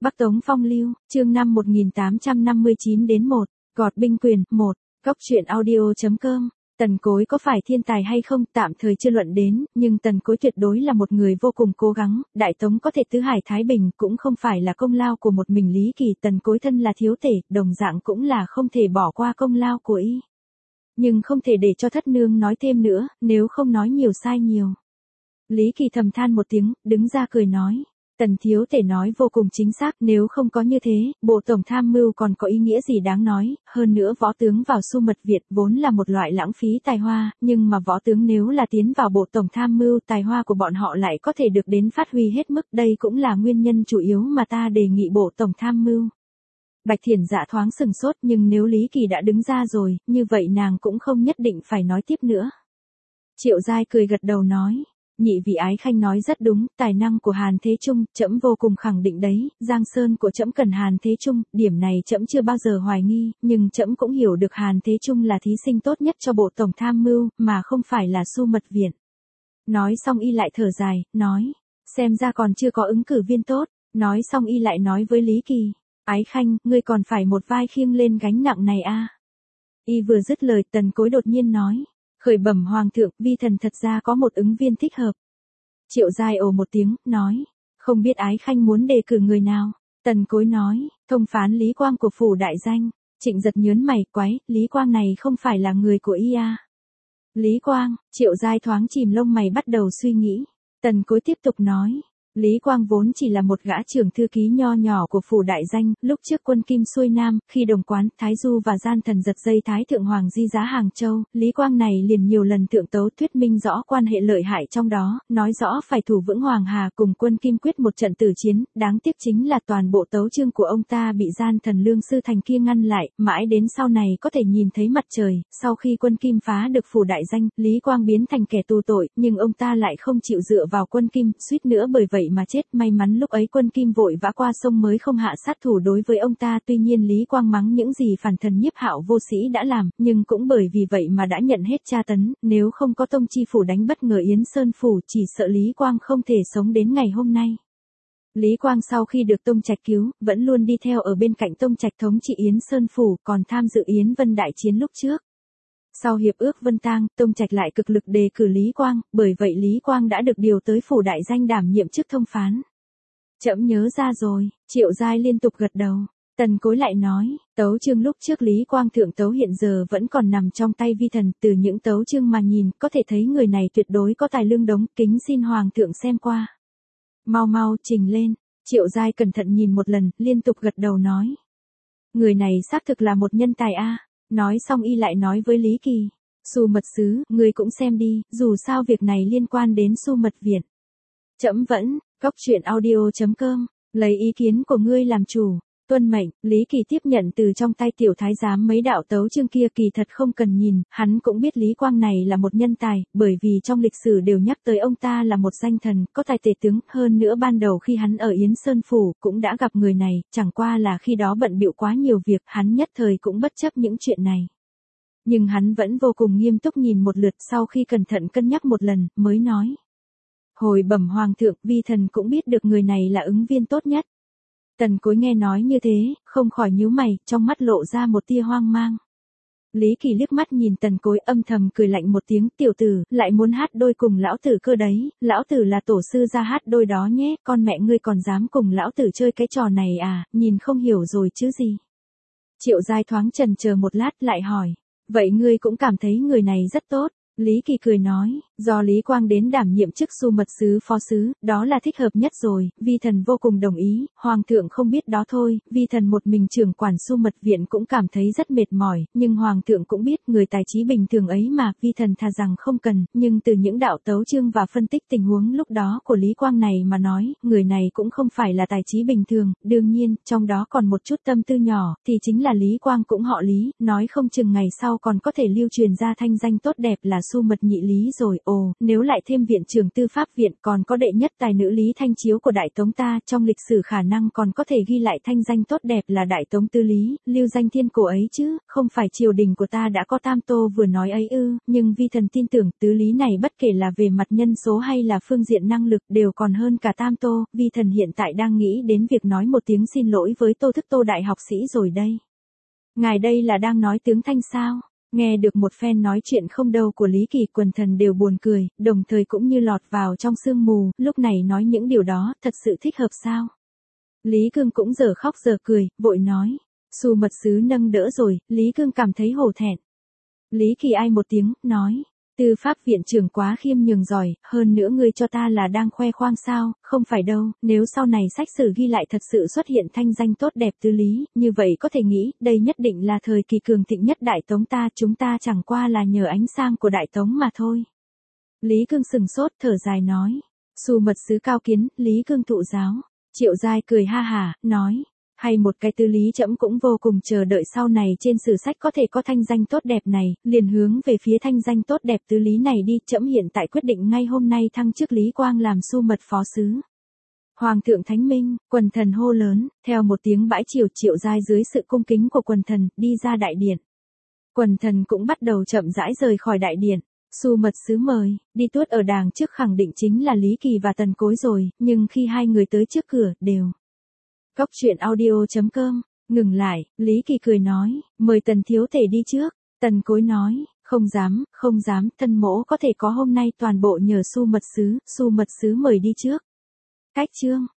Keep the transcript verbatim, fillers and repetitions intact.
Bắc Tống Phong Lưu, chương năm một nghìn tám trăm năm mươi chín đến một, Gọt binh quyền, một, Cóc truyện audio.com. Tần Cối có phải thiên tài hay không tạm thời chưa luận đến, nhưng Tần Cối tuyệt đối là một người vô cùng cố gắng, Đại Tống có thể tứ hải thái bình cũng không phải là công lao của một mình Lý Kỳ. Tần Cối thân là thiếu tể, đồng dạng cũng là không thể bỏ qua công lao của y. Nhưng không thể để cho thất nương nói thêm nữa, nếu không nói nhiều sai nhiều. Lý Kỳ thầm than một tiếng, đứng ra cười nói. Tần thiếu tể nói vô cùng chính xác, nếu không có như thế, bộ tổng tham mưu còn có ý nghĩa gì đáng nói, hơn nữa võ tướng vào Xu Mật Viện vốn là một loại lãng phí tài hoa, nhưng mà võ tướng nếu là tiến vào bộ tổng tham mưu, tài hoa của bọn họ lại có thể được đến phát huy hết mức, đây cũng là nguyên nhân chủ yếu mà ta đề nghị bộ tổng tham mưu. Bạch Thiển Dạ thoáng sừng sốt, nhưng nếu Lý Kỳ đã đứng ra rồi, như vậy nàng cũng không nhất định phải nói tiếp nữa. Triệu Giai cười gật đầu nói. Nhị vị ái khanh nói rất đúng, tài năng của Hàn Thế Trung, trẫm vô cùng khẳng định đấy, Giang Sơn của trẫm cần Hàn Thế Trung, điểm này trẫm chưa bao giờ hoài nghi, nhưng trẫm cũng hiểu được Hàn Thế Trung là thí sinh tốt nhất cho bộ tổng tham mưu, mà không phải là Xu Mật Viện. Nói xong y lại thở dài, nói, xem ra còn chưa có ứng cử viên tốt, nói xong y lại nói với Lý Kỳ, ái khanh, ngươi còn phải một vai khiêng lên gánh nặng này a. Y vừa dứt lời, Tần Cối đột nhiên nói. Khởi bẩm hoàng thượng, vi thần thật ra có một ứng viên thích hợp. Triệu Giai ồ một tiếng, nói, không biết ái khanh muốn đề cử người nào. Tần Cối nói, thông phán Lý Quang của phủ đại danh. Trịnh Giật nhớn mày, quái, Lý Quang này không phải là người của y à. Lý Quang, Triệu Giai thoáng chìm lông mày bắt đầu suy nghĩ. Tần Cối tiếp tục nói. Lý Quang vốn chỉ là một gã trưởng thư ký nho nhỏ của phủ đại danh, lúc trước quân Kim xuôi Nam, khi đồng quán, Thái Du và gian thần giật dây Thái Thượng Hoàng di giá Hàng Châu, Lý Quang này liền nhiều lần thượng tấu thuyết minh rõ quan hệ lợi hại trong đó, nói rõ phải thủ vững Hoàng Hà cùng quân Kim quyết một trận tử chiến, đáng tiếc chính là toàn bộ tấu chương của ông ta bị gian thần Lương Sư Thành kia ngăn lại, mãi đến sau này có thể nhìn thấy mặt trời, sau khi quân Kim phá được phủ đại danh, Lý Quang biến thành kẻ tù tội, nhưng ông ta lại không chịu dựa vào quân Kim, suýt nữa bởi vậy mà chết, may mắn lúc ấy quân Kim vội vã qua sông mới không hạ sát thủ đối với ông ta, tuy nhiên Lý Quang mắng những gì phản thần Nhiếp Hạo vô sĩ đã làm, nhưng cũng bởi vì vậy mà đã nhận hết tra tấn, nếu không có Tông Chi phủ đánh bất ngờ Yến Sơn phủ, chỉ sợ Lý Quang không thể sống đến ngày hôm nay. Lý Quang sau khi được Tông Trạch cứu, vẫn luôn đi theo ở bên cạnh Tông Trạch thống trị Yến Sơn phủ, còn tham dự Yến Vân đại chiến lúc trước. Sau hiệp ước Vân Tang, Tông Trạch lại cực lực đề cử Lý Quang, bởi vậy Lý Quang đã được điều tới phủ đại danh đảm nhiệm chức thông phán. Trẫm nhớ ra rồi, Triệu Giai liên tục gật đầu. Tần Cối lại nói, tấu chương lúc trước Lý Quang thượng tấu hiện giờ vẫn còn nằm trong tay vi thần, từ những tấu chương mà nhìn, có thể thấy người này tuyệt đối có tài lương đống, kính xin hoàng thượng xem qua. Mau mau trình lên, Triệu Giai cẩn thận nhìn một lần, liên tục gật đầu nói. Người này xác thực là một nhân tài a. Nói xong y lại nói với Lý Kỳ, Xu Mật sứ, ngươi cũng xem đi, dù sao việc này liên quan đến Xu Mật Viện. Trẫm vẫn, Cóc truyện audio.com, lấy ý kiến của ngươi làm chủ, tuân mệnh. Lý Kỳ tiếp nhận từ trong tay tiểu thái giám mấy đạo tấu chương kia, kỳ thật không cần nhìn, hắn cũng biết Lý Quang này là một nhân tài, bởi vì trong lịch sử đều nhắc tới ông ta là một danh thần, có tài tể tướng, hơn nữa ban đầu khi hắn ở Yến Sơn phủ cũng đã gặp người này, chẳng qua là khi đó bận bịu quá nhiều việc, hắn nhất thời cũng bất chấp những chuyện này. Nhưng hắn vẫn vô cùng nghiêm túc nhìn một lượt, sau khi cẩn thận cân nhắc một lần, mới nói. Hồi bẩm hoàng thượng, vi thần cũng biết được người này là ứng viên tốt nhất. Tần Cối nghe nói như thế, không khỏi nhíu mày, trong mắt lộ ra một tia hoang mang. Lý Kỳ liếc mắt nhìn Tần Cối, âm thầm cười lạnh một tiếng, tiểu tử, lại muốn hát đôi cùng lão tử cơ đấy, lão tử là tổ sư ra hát đôi đó nhé, con mẹ ngươi còn dám cùng lão tử chơi cái trò này à, nhìn không hiểu rồi chứ gì. Triệu Giai thoáng chần chờ một lát lại hỏi, vậy ngươi cũng cảm thấy người này rất tốt. Lý Kỳ cười nói, do Lý Quang đến đảm nhiệm chức Xu Mật sứ phó sứ, đó là thích hợp nhất rồi, vi thần vô cùng đồng ý, hoàng thượng không biết đó thôi, vi thần một mình trưởng quản Xu Mật Viện cũng cảm thấy rất mệt mỏi, nhưng hoàng thượng cũng biết người tài trí bình thường ấy mà, vi thần thà rằng không cần, nhưng từ những đạo tấu chương và phân tích tình huống lúc đó của Lý Quang này mà nói, người này cũng không phải là tài trí bình thường, đương nhiên, trong đó còn một chút tâm tư nhỏ, thì chính là Lý Quang cũng họ Lý, nói không chừng ngày sau còn có thể lưu truyền ra thanh danh tốt đẹp là Xu Mật nhị Lý rồi, ồ, nếu lại thêm viện trưởng tư pháp viện còn có đệ nhất tài nữ Lý Thanh Chiếu của Đại Tống ta, trong lịch sử khả năng còn có thể ghi lại thanh danh tốt đẹp là Đại Tống Tư Lý, lưu danh thiên cổ ấy chứ, không phải triều đình của ta đã có Tam Tô vừa nói ấy ư, nhưng vi thần tin tưởng Tứ Lý này bất kể là về mặt nhân số hay là phương diện năng lực đều còn hơn cả Tam Tô, vi thần hiện tại đang nghĩ đến việc nói một tiếng xin lỗi với Tô Thức Tô đại học sĩ rồi đây. Ngài đây là đang nói tướng Thanh sao? Nghe được một phen nói chuyện không đâu của Lý Kỳ, quần thần đều buồn cười, đồng thời cũng như lọt vào trong sương mù, lúc này nói những điều đó, thật sự thích hợp sao? Lý Cương cũng giờ khóc giờ cười, vội nói, Xu mật sứ nâng đỡ rồi, Lý Cương cảm thấy hổ thẹn. Lý Kỳ ai một tiếng, nói, tư pháp viện trưởng quá khiêm nhường giỏi, hơn nữa ngươi cho ta là đang khoe khoang sao, không phải đâu, nếu sau này sách sử ghi lại thật sự xuất hiện thanh danh tốt đẹp Tư Lý, như vậy có thể nghĩ, đây nhất định là thời kỳ cường thịnh nhất Đại Tống ta, chúng ta chẳng qua là nhờ ánh sang của Đại Tống mà thôi. Lý Cương sừng sốt, thở dài nói, Xu mật sứ cao kiến, Lý Cương thụ giáo. Triệu Giai cười ha hả, nói, hay một cái Tư Lý trẫm cũng vô cùng chờ đợi sau này trên sử sách có thể có thanh danh tốt đẹp này, liền hướng về phía thanh danh tốt đẹp Tư Lý này đi, trẫm hiện tại quyết định ngay hôm nay thăng chức Lý Quang làm Xu mật phó sứ. Hoàng thượng thánh minh, quần thần hô lớn, theo một tiếng bãi triều, Triệu Giai dưới sự cung kính của quần thần, đi ra đại điện. Quần thần cũng bắt đầu chậm rãi rời khỏi đại điện. Xu mật sứ mời, đi tuốt ở đàng trước khẳng định chính là Lý Kỳ và Tần Cối rồi, nhưng khi hai người tới trước cửa, đều. Cóc truyện audio chấm com, ngừng lại, Lý Kỳ cười nói, mời Tần thiếu thể đi trước. Tần Cối nói, không dám, không dám, thân mỗ có thể có hôm nay toàn bộ nhờ Xu mật sứ, Xu mật sứ mời đi trước. Cách chương.